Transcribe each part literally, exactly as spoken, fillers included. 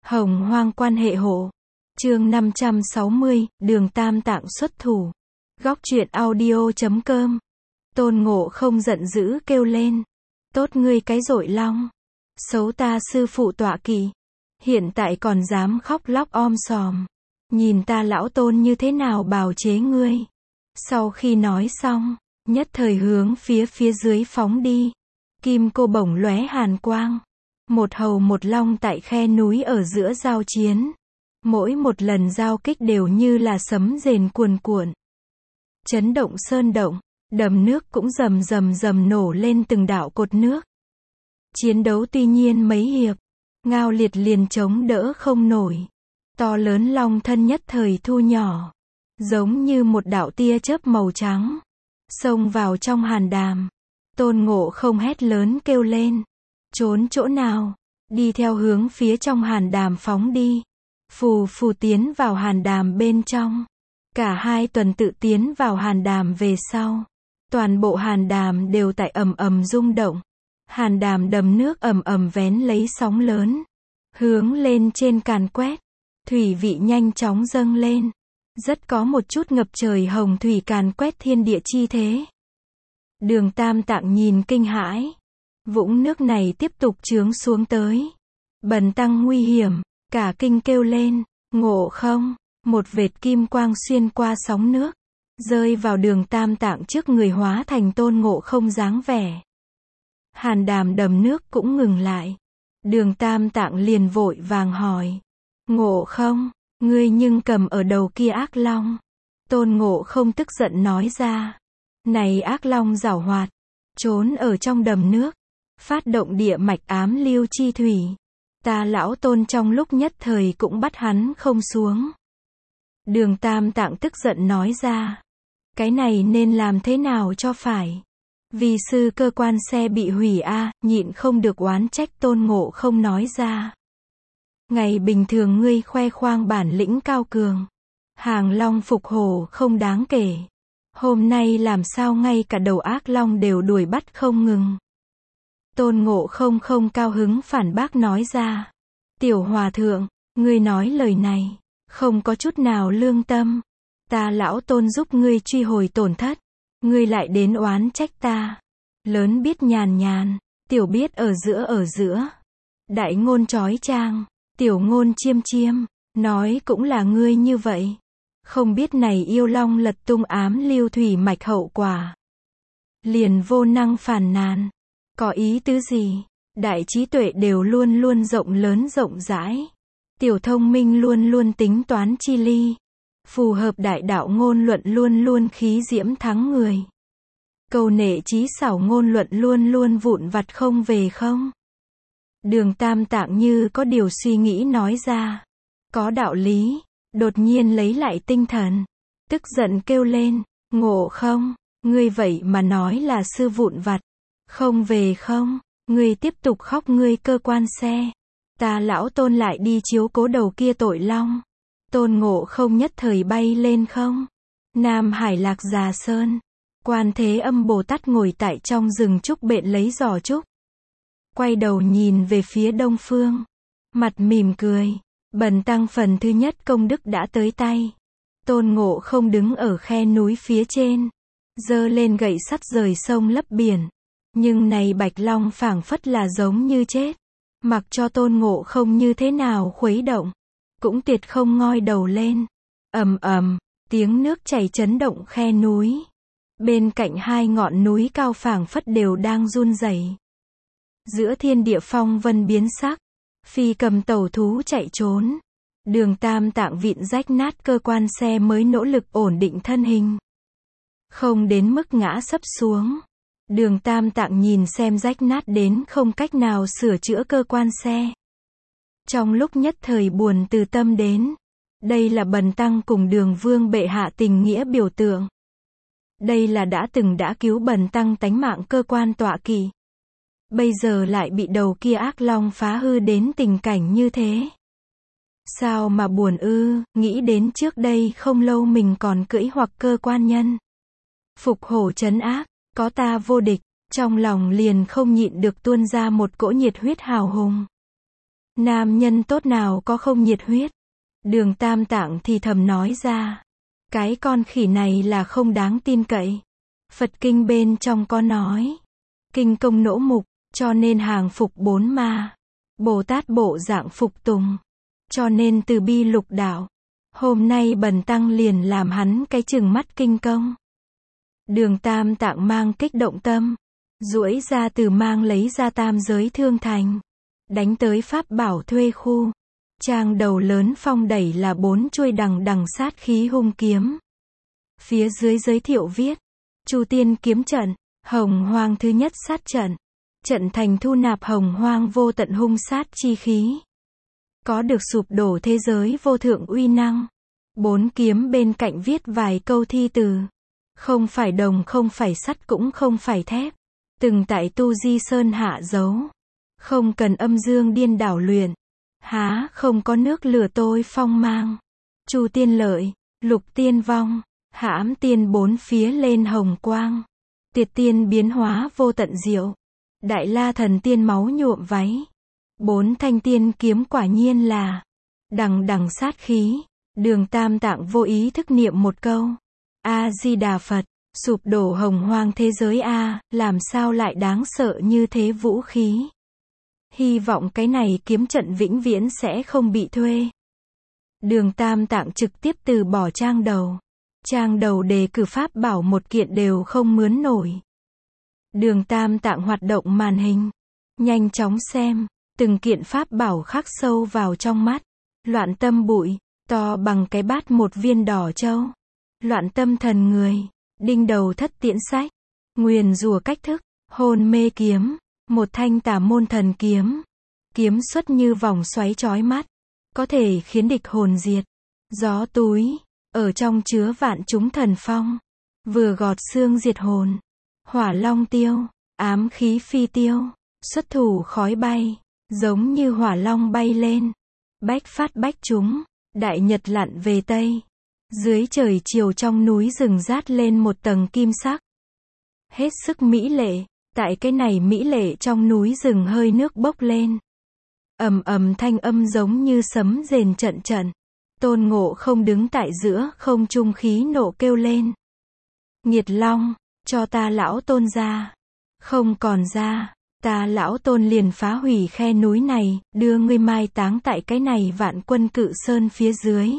Hồng hoang quan hệ hộ. Chương năm trăm sáu mươi, Đường Tam Tạng xuất thủ. Góc truyện audio chấm com. Tôn Ngộ Không giận dữ kêu lên. Tốt ngươi cái dội long. Xấu ta sư phụ tọa kỵ. Hiện tại còn dám khóc lóc om sòm. Nhìn ta lão Tôn như thế nào bào chế ngươi. Sau khi nói xong, nhất thời hướng phía phía dưới phóng đi. Kim cô bổng lóe hàn quang. Một hầu một long tại khe núi ở giữa giao chiến. Mỗi một lần giao kích đều như là sấm rền cuồn cuộn. Chấn động sơn động, đầm nước cũng rầm rầm rầm nổ lên từng đạo cột nước. Chiến đấu tuy nhiên mấy hiệp, Ngao Liệt liền chống đỡ không nổi. To lớn long thân nhất thời thu nhỏ, giống như một đạo tia chớp màu trắng, xông vào trong hàn đàm. Tôn Ngộ Không hét lớn kêu lên. Trốn chỗ nào? Đi theo hướng phía trong hàn đàm phóng đi. Phù phù tiến vào hàn đàm bên trong. Cả hai tuần tự tiến vào hàn đàm về sau. Toàn bộ hàn đàm đều tại ầm ầm rung động. Hàn đàm đầm nước ầm ầm vén lấy sóng lớn. Hướng lên trên càn quét. Thủy vị nhanh chóng dâng lên. Rất có một chút ngập trời hồng thủy càn quét thiên địa chi thế. Đường Tam Tạng nhìn kinh hãi. Vũng nước này tiếp tục chướng xuống tới. Bần tăng nguy hiểm, cả kinh kêu lên. Ngộ Không, một vệt kim quang xuyên qua sóng nước, rơi vào Đường Tam Tạng trước người hóa thành Tôn Ngộ Không dáng vẻ. Hàn đàm đầm nước cũng ngừng lại. Đường Tam Tạng liền vội vàng hỏi. Ngộ Không, ngươi nhưng cầm ở đầu kia ác long. Tôn Ngộ Không tức giận nói ra. Này ác long giảo hoạt, trốn ở trong đầm nước. Phát động địa mạch ám lưu chi thủy. Ta lão Tôn trong lúc nhất thời cũng bắt hắn không xuống. Đường Tam Tạng tức giận nói ra. Cái này nên làm thế nào cho phải? Vì sư cơ quan xe bị hủy a, à, nhịn không được oán trách Tôn Ngộ Không nói ra. Ngày bình thường ngươi khoe khoang bản lĩnh cao cường. Hàng long phục hổ không đáng kể. Hôm nay làm sao ngay cả đầu ác long đều đuổi bắt không ngừng. Tôn Ngộ Không không cao hứng phản bác nói ra. Tiểu hòa thượng, ngươi nói lời này, không có chút nào lương tâm. Ta lão Tôn giúp ngươi truy hồi tổn thất. Ngươi lại đến oán trách ta. Lớn biết nhàn nhàn, tiểu biết ở giữa ở giữa. Đại ngôn chói chang, tiểu ngôn chiêm chiêm, nói cũng là ngươi như vậy. Không biết này yêu long lật tung ám lưu thủy mạch hậu quả. Liền vô năng phàn nàn. Có ý tứ gì? Đại trí tuệ đều luôn luôn rộng lớn rộng rãi. Tiểu thông minh luôn luôn tính toán chi ly. Phù hợp đại đạo ngôn luận luôn luôn khí diễm thắng người. Câu nệ trí xảo ngôn luận luôn luôn vụn vặt không về không. Đường Tam Tạng như có điều suy nghĩ nói ra. Có đạo lý. Đột nhiên lấy lại tinh thần. Tức giận kêu lên. Ngộ Không, ngươi vậy mà nói là sư vụn vặt. Không về không, ngươi tiếp tục khóc ngươi cơ quan xe. Ta lão Tôn lại đi chiếu cố đầu kia tội long. Tôn Ngộ Không nhất thời bay lên không. Nam Hải Lạc Già Sơn. Quan Thế Âm Bồ Tát ngồi tại trong rừng trúc bện lấy giò trúc. Quay đầu nhìn về phía đông phương. Mặt mỉm cười. Bần tăng phần thứ nhất công đức đã tới tay. Tôn Ngộ Không đứng ở khe núi phía trên. Giơ lên gậy sắt rời sông lấp biển. Nhưng này Bạch Long phảng phất là giống như chết. Mặc cho Tôn Ngộ Không như thế nào khuấy động. Cũng tuyệt không ngoi đầu lên. Ầm ầm, tiếng nước chảy chấn động khe núi. Bên cạnh hai ngọn núi cao phảng phất đều đang run rẩy. Giữa thiên địa phong vân biến sắc. Phi cầm tẩu thú chạy trốn. Đường Tam Tạng vịn rách nát cơ quan xe mới nỗ lực ổn định thân hình. Không đến mức ngã sấp xuống. Đường Tam Tạng nhìn xem rách nát đến không cách nào sửa chữa cơ quan xe. Trong lúc nhất thời buồn từ tâm đến. Đây là bần tăng cùng Đường Vương bệ hạ tình nghĩa biểu tượng. Đây là đã từng đã cứu bần tăng tánh mạng cơ quan tọa kỵ. Bây giờ lại bị đầu kia ác long phá hư đến tình cảnh như thế. Sao mà buồn ư, nghĩ đến trước đây không lâu mình còn cưỡi hoặc cơ quan nhân. Phục hổ trấn ác, có ta vô địch, trong lòng liền không nhịn được tuôn ra một cỗ nhiệt huyết hào hùng. Nam nhân tốt nào có không nhiệt huyết. Đường Tam Tạng thì thầm nói ra. Cái con khỉ này là không đáng tin cậy. Phật kinh bên trong có nói. Kinh công nỗ mục, cho nên hàng phục bốn ma. Bồ Tát bộ dạng phục tùng. Cho nên từ bi lục đạo. Hôm nay bần tăng liền làm hắn cái chừng mắt kinh công. Đường Tam Tạng mang kích động tâm. Duỗi ra từ mang lấy ra tam giới thương thành. Đánh tới pháp bảo thuê khu. Trang đầu lớn phong đẩy là bốn chuôi đằng đằng sát khí hung kiếm. Phía dưới giới thiệu viết. Chu tiên kiếm trận, hồng hoang thứ nhất sát trận. Trận thành thu nạp hồng hoang vô tận hung sát chi khí. Có được sụp đổ thế giới vô thượng uy năng. Bốn kiếm bên cạnh viết vài câu thi từ. Không phải đồng không phải sắt cũng không phải thép. Từng tại tu di sơn hạ dấu. Không cần âm dương điên đảo luyện. Há không có nước lửa tôi phong mang. Chu tiên lợi, lục tiên vong. Hãm tiên bốn phía lên hồng quang. Tiệt tiên biến hóa vô tận diệu. Đại la thần tiên máu nhuộm váy. Bốn thanh tiên kiếm quả nhiên là đằng đằng sát khí. Đường Tam Tạng vô ý thức niệm một câu. A-di-đà Phật, sụp đổ hồng hoang thế giới A, làm sao lại đáng sợ như thế vũ khí. Hy vọng cái này kiếm trận vĩnh viễn sẽ không bị thuê. Đường Tam Tạng trực tiếp từ bỏ trang đầu. Trang đầu đề cử pháp bảo một kiện đều không mướn nổi. Đường Tam Tạng hoạt động màn hình. Nhanh chóng xem, từng kiện pháp bảo khắc sâu vào trong mắt. Loạn tâm bụi, to bằng cái bát một viên đỏ châu. Loạn tâm thần người, đinh đầu thất tiễn sách. Nguyền rủa cách thức, hồn mê kiếm. Một thanh tà môn thần kiếm. Kiếm xuất như vòng xoáy chói mắt. Có thể khiến địch hồn diệt. Gió túi, ở trong chứa vạn chúng thần phong. Vừa gọt xương diệt hồn. Hỏa long tiêu, ám khí phi tiêu. Xuất thủ khói bay, giống như hỏa long bay lên. Bách phát bách chúng, đại nhật lặn về tây. Dưới trời chiều trong núi rừng rát lên một tầng kim sắc. Hết sức mỹ lệ, tại cái này mỹ lệ trong núi rừng hơi nước bốc lên. Ầm ầm thanh âm giống như sấm rền trận trận. Tôn Ngộ Không đứng tại giữa không trung khí nộ kêu lên. Nghiệt Long, cho ta lão tôn ra. Không còn ra, ta lão tôn liền phá hủy khe núi này, đưa ngươi mai táng tại cái này vạn quân cự sơn phía dưới.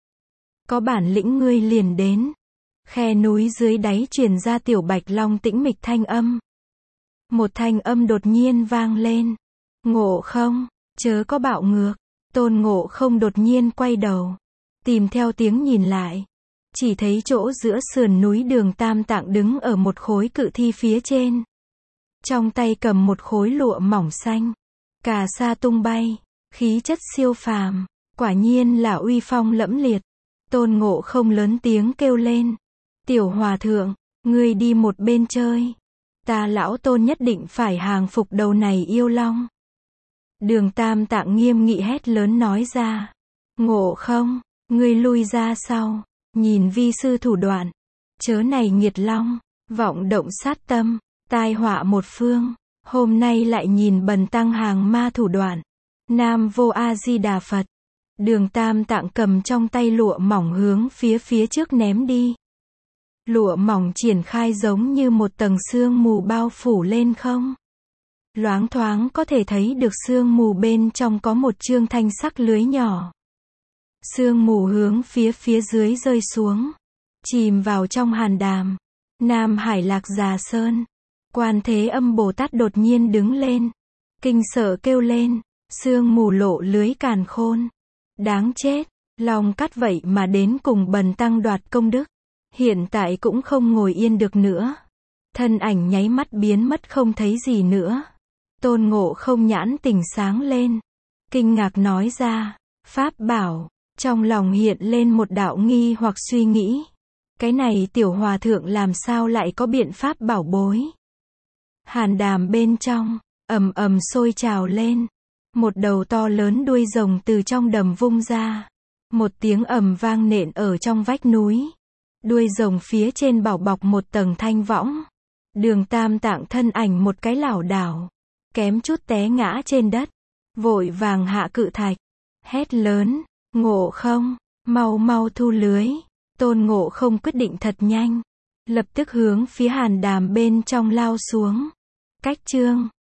Có bản lĩnh ngươi liền đến. Khe núi dưới đáy truyền ra tiểu Bạch Long tĩnh mịch thanh âm. Một thanh âm đột nhiên vang lên. Ngộ Không, chớ có bạo ngược. Tôn Ngộ Không đột nhiên quay đầu. Tìm theo tiếng nhìn lại. Chỉ thấy chỗ giữa sườn núi Đường Tam Tạng đứng ở một khối cự thi phía trên. Trong tay cầm một khối lụa mỏng xanh. Cà sa tung bay. Khí chất siêu phàm. Quả nhiên là uy phong lẫm liệt. Tôn Ngộ Không lớn tiếng kêu lên. Tiểu hòa thượng, ngươi đi một bên chơi. Ta lão tôn nhất định phải hàng phục đầu này yêu long. Đường Tam Tạng nghiêm nghị hét lớn nói ra. Ngộ Không, ngươi lui ra sau. Nhìn vi sư thủ đoạn. Chớ này nghiệt long, vọng động sát tâm, tai họa một phương. Hôm nay lại nhìn bần tăng hàng ma thủ đoạn. Nam vô A Di Đà Phật. Đường Tam Tạng cầm trong tay lụa mỏng hướng phía phía trước ném đi. Lụa mỏng triển khai giống như một tầng sương mù bao phủ lên không. Loáng thoáng có thể thấy được sương mù bên trong có một chương thanh sắc lưới nhỏ. Sương mù hướng phía phía dưới rơi xuống. Chìm vào trong hàn đàm. Nam Hải Lạc Già Sơn. Quan Thế Âm Bồ Tát đột nhiên đứng lên. Kinh sợ kêu lên. Sương mù lộ lưới càn khôn. Đáng chết. Long cắt vậy mà đến cùng bần tăng đoạt công đức. Hiện tại cũng không ngồi yên được nữa. Thân ảnh nháy mắt biến mất không thấy gì nữa. Tôn Ngộ Không nhãn tỉnh sáng lên. Kinh ngạc nói ra. Pháp bảo. Trong lòng hiện lên một đạo nghi hoặc suy nghĩ. Cái này tiểu hòa thượng làm sao lại có biện pháp bảo bối. Hàn đàm bên trong, ầm ầm sôi trào lên. Một đầu to lớn đuôi rồng từ trong đầm vung ra. Một tiếng ầm vang nện ở trong vách núi. Đuôi rồng phía trên bảo bọc một tầng thanh võng. Đường Tam Tạng thân ảnh một cái lảo đảo. Kém chút té ngã trên đất. vội vàng hạ cự thạch, hét lớn, Ngộ Không, mau mau thu lưới. Tôn Ngộ Không quyết định thật nhanh, lập tức hướng phía hàn đàm bên trong lao xuống. Cách chương